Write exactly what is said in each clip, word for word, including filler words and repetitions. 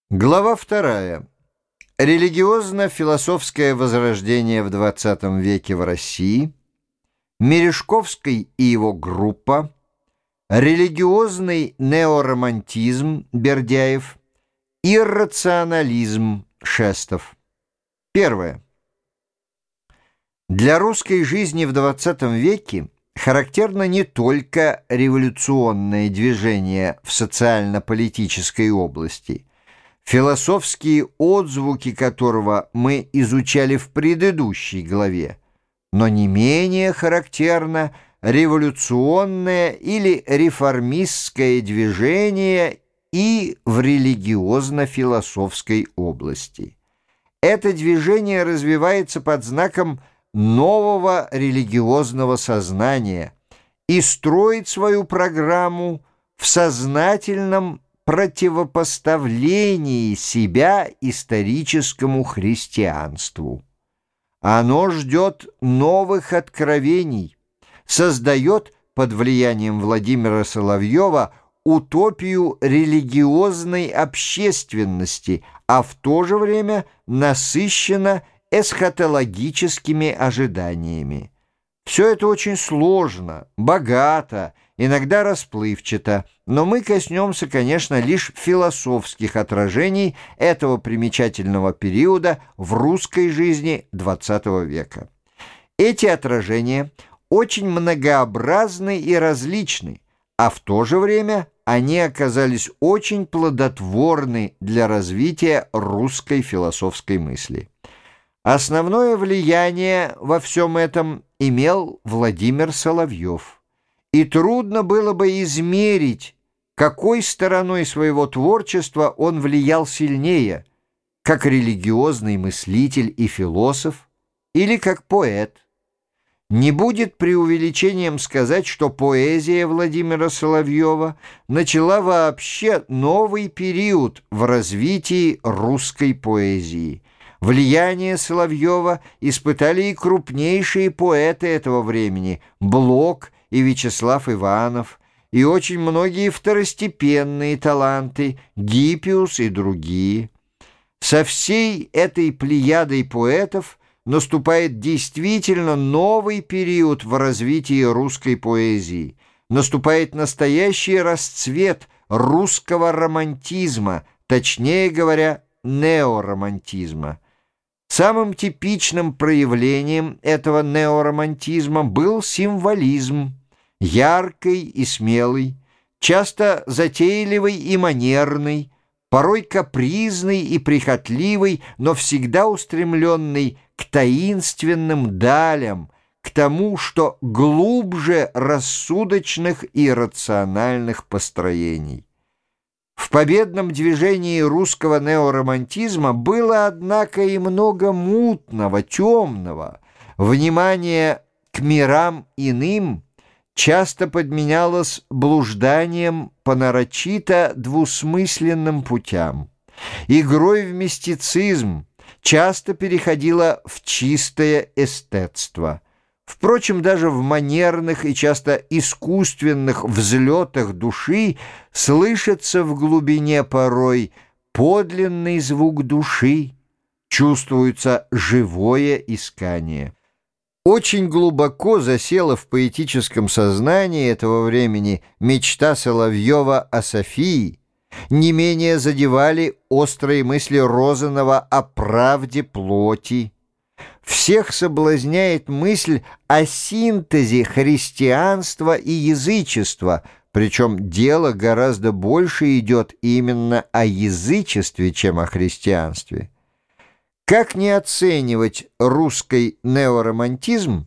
Глава вторая. Религиозно-философское возрождение в двадцатом веке в России, Мережковский и его группа, религиозный неоромантизм Бердяев, иррационализм Шестов. Первое. Для русской жизни в двадцатом веке характерно не только революционное движение в социально-политической области, философские отзвуки которого мы изучали в предыдущей главе, но не менее характерно революционное или реформистское движение и в религиозно-философской области. Это движение развивается под знаком нового религиозного сознания и строит свою программу в сознательном противопоставлении себя историческому христианству. Оно ждет новых откровений, создает под влиянием Владимира Соловьева утопию религиозной общественности, а в то же время насыщено эсхатологическими ожиданиями. Все это очень сложно, богато, иногда расплывчато, но мы коснемся, конечно, лишь философских отражений этого примечательного периода в русской жизни двадцатого века. Эти отражения очень многообразны и различны, а в то же время они оказались очень плодотворны для развития русской философской мысли. Основное влияние во всем этом имел Владимир Соловьев, и трудно было бы измерить, какой стороной своего творчества он влиял сильнее, как религиозный мыслитель и философ или как поэт. Не будет преувеличением сказать, что поэзия Владимира Соловьева начала вообще новый период в развитии русской поэзии. Влияние Соловьева испытали и крупнейшие поэты этого времени – Блок и Вячеслав Иванов, и очень многие второстепенные таланты – Гиппиус и другие. Со всей этой плеядой поэтов наступает действительно новый период в развитии русской поэзии. Наступает настоящий расцвет русского романтизма, точнее говоря, неоромантизма. Самым типичным проявлением этого неоромантизма был символизм, яркий и смелый, часто затейливый и манерный, порой капризный и прихотливый, но всегда устремленный к таинственным далям, к тому, что глубже рассудочных и рациональных построений. В победном движении русского неоромантизма было, однако, и много мутного, темного. Внимание к мирам иным часто подменялось блужданием по нарочито двусмысленным путям. Игрой в мистицизм часто переходило в чистое эстетство. Впрочем, даже в манерных и часто искусственных взлетах души слышится в глубине порой подлинный звук души, чувствуется живое искание. Очень глубоко засела в поэтическом сознании этого времени мечта Соловьева о Софии, не менее задевали острые мысли Розанова о правде плоти. Всех соблазняет мысль о синтезе христианства и язычества, причем дело гораздо больше идет именно о язычестве, чем о христианстве. Как не оценивать русский неоромантизм,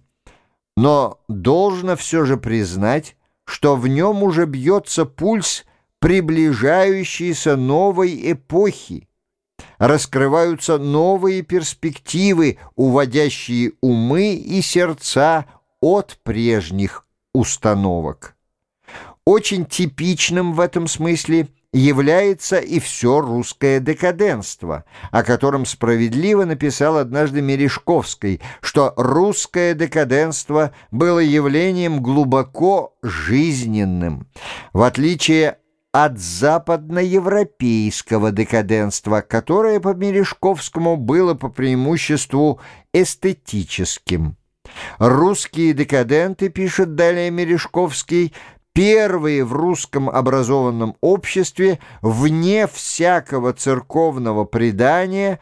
но должно все же признать, что в нем уже бьется пульс приближающейся новой эпохи, раскрываются новые перспективы, уводящие умы и сердца от прежних установок. Очень типичным в этом смысле является и все русское декаденство, о котором справедливо написал однажды Мережковский, что русское декаденство было явлением глубоко жизненным. В отличие от западноевропейского декаденства, которое по Мережковскому было по преимуществу эстетическим. Русские декаденты, пишет далее Мережковский, первые в русском образованном обществе, вне всякого церковного предания,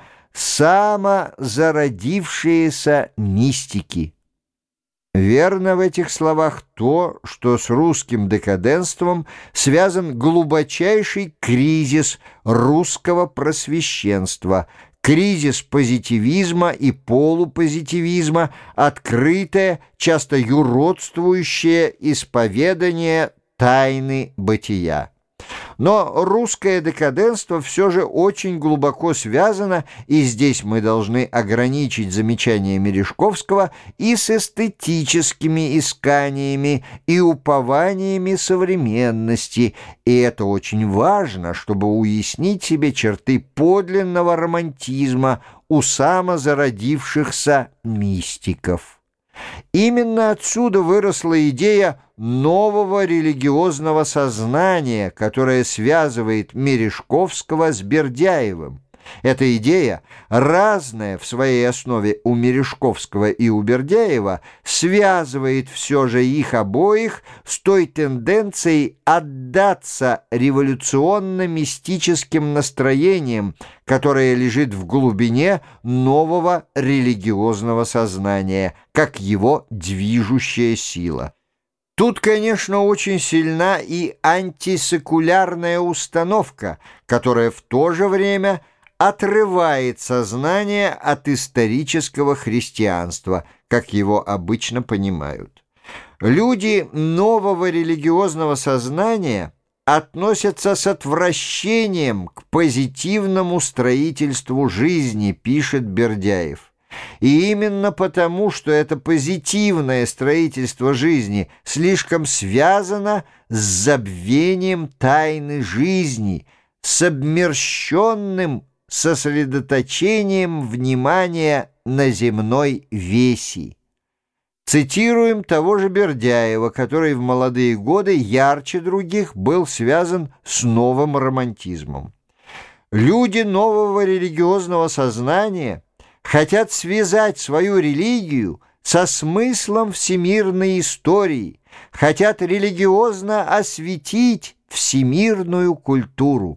самозародившиеся мистики. Верно в этих словах то, что с русским декаденством связан глубочайший кризис русского просвещенства, кризис позитивизма и полупозитивизма, открытое, часто юродствующее исповедание тайны бытия. Но русское декаденство все же очень глубоко связано, и здесь мы должны ограничить замечание Мережковского, и с эстетическими исканиями и упованиями современности, и это очень важно, чтобы уяснить себе черты подлинного романтизма у самозародившихся мистиков. Именно отсюда выросла идея нового религиозного сознания, которое связывает Мережковского с Бердяевым. Эта идея, разная в своей основе у Мережковского и у Бердяева, связывает все же их обоих с той тенденцией отдаться революционно-мистическим настроениям, которая лежит в глубине нового религиозного сознания, как его движущая сила. Тут, конечно, очень сильна и антисекулярная установка, которая в то же время отрывает сознание от исторического христианства, как его обычно понимают. Люди нового религиозного сознания относятся с отвращением к позитивному строительству жизни, пишет Бердяев. И именно потому, что это позитивное строительство жизни слишком связано с забвением тайны жизни, с обмерщенным сосредоточением внимания на земной веси. Цитируем того же Бердяева, который в молодые годы ярче других был связан с новым романтизмом. Люди нового религиозного сознания хотят связать свою религию со смыслом всемирной истории, хотят религиозно осветить всемирную культуру.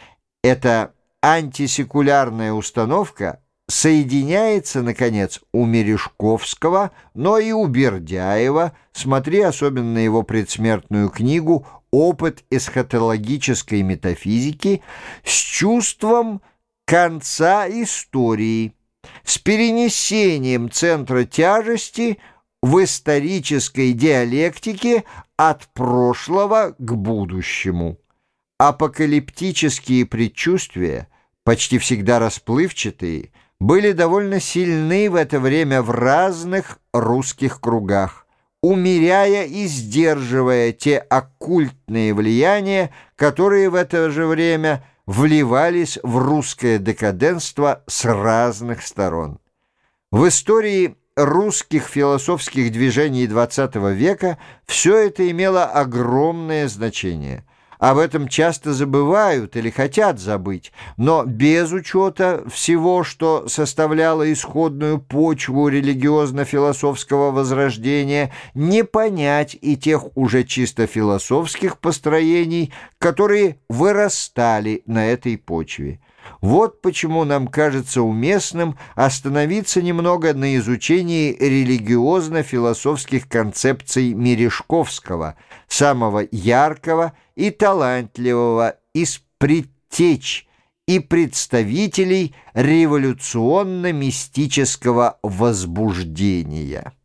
Это антисекулярная установка соединяется, наконец, у Мережковского, но и у Бердяева, смотри особенно его предсмертную книгу «Опыт эсхатологической метафизики», с чувством конца истории, с перенесением центра тяжести в исторической диалектике от прошлого к будущему. Апокалиптические предчувствия, почти всегда расплывчатые, были довольно сильны в это время в разных русских кругах, умеряя и сдерживая те оккультные влияния, которые в это же время вливались в русское декаденство с разных сторон. В истории русских философских движений двадцатого века все это имело огромное значение. Об этом часто забывают или хотят забыть, но без учета всего, что составляло исходную почву религиозно-философского возрождения, не понять и тех уже чисто философских построений, которые вырастали на этой почве. Вот почему нам кажется уместным остановиться немного на изучении религиозно-философских концепций Мережковского, самого яркого и талантливого из предтеч и представителей революционно-мистического возбуждения.